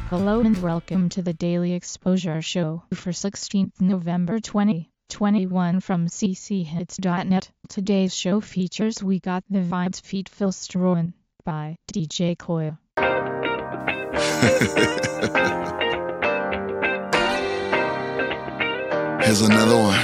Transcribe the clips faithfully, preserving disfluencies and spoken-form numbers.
Hello and welcome to the Daily Exposure Show for sixteenth November twenty twenty-one from c c hits dot net. Today's show features We Got the Vibes feat. Phil Strohan by D J Koya. Here's another one.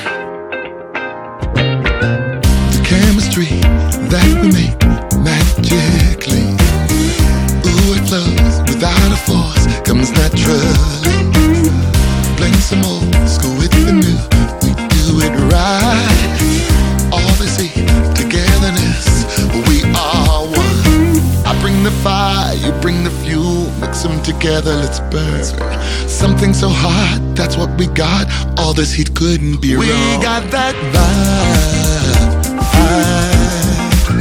The chemistry that we make magically, ooh, it flows without a force, comes naturally. Blend some old school with the new, we do it right. All they see, togetherness, we are one. I bring the fire, you bring the fuel, mix them together, let's burn. Something so hot, that's what we got. All this heat couldn't be we wrong. We got that vibe, vibe,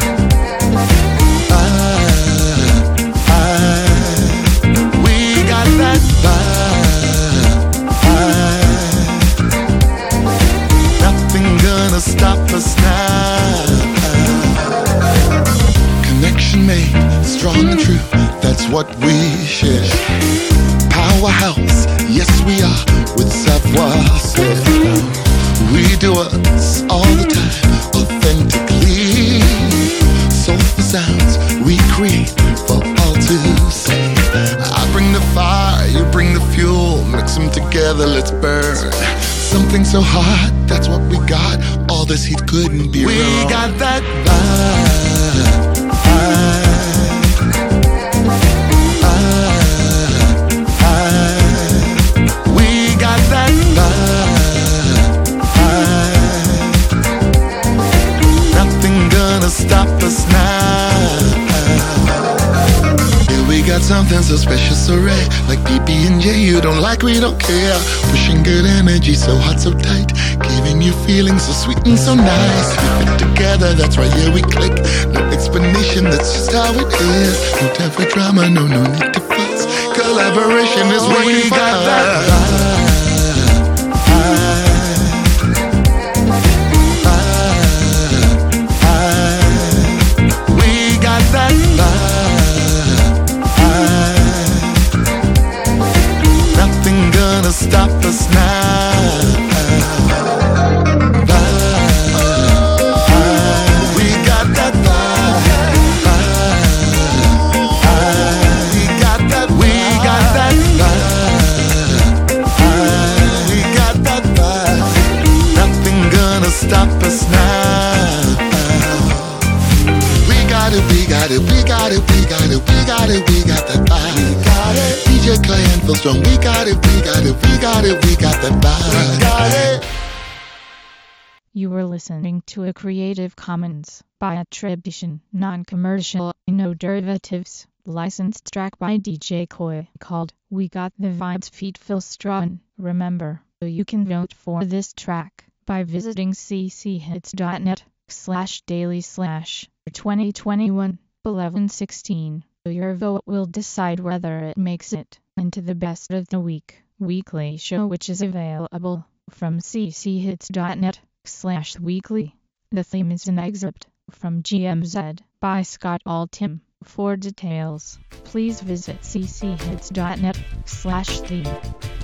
vibe, vibe. We got that vibe, vibe. Nothing gonna stop us now. Connection made strong and true, that's what we share. Powerhouse, yes we are, with savoir-faire. We do us all the time, authentically. Soulful sounds we create for all to see. I bring the fire, you bring the fuel, mix them together, let's burn. Something so hot, that's what we got. All this heat couldn't be we wrong. We got that vibe, vibe. Stop us now. Yeah, we got something so special, so rare, like B B and J. You don't like, we don't care. Pushing good energy, so hot, so tight, giving you feelings so sweet and so nice. We fit together, that's right, yeah, we click. No explanation, that's just how it is. No time for drama, no, no need to fuss. Collaboration is what we got that vibe. Stop us now. Vibe, vibe. We got that vibe, vibe. We got that, we got that vibe, vibe. We got that vibe. Nothing gonna stop us now. We got it, we got it, we got it, we got it, we got it, we got that vibe. We got it. D J Clay and Phil Strong, we got it, we got it, we got it, we got that vibe. We got it. You were listening to a Creative Commons by attribution, non-commercial, no derivatives, licensed track by D J Koya called We Got the Vibes feat. Phil Strohan. Remember, you can vote for this track by visiting c c hits dot net slash daily slash twenty twenty-one eleven sixteen. Your vote will decide whether it makes it into the best of the week weekly show, which is available from c c hits dot net slash weekly. The theme is an excerpt from G M Z by Scott Altham. For details, please visit c c hits dot net slash theme.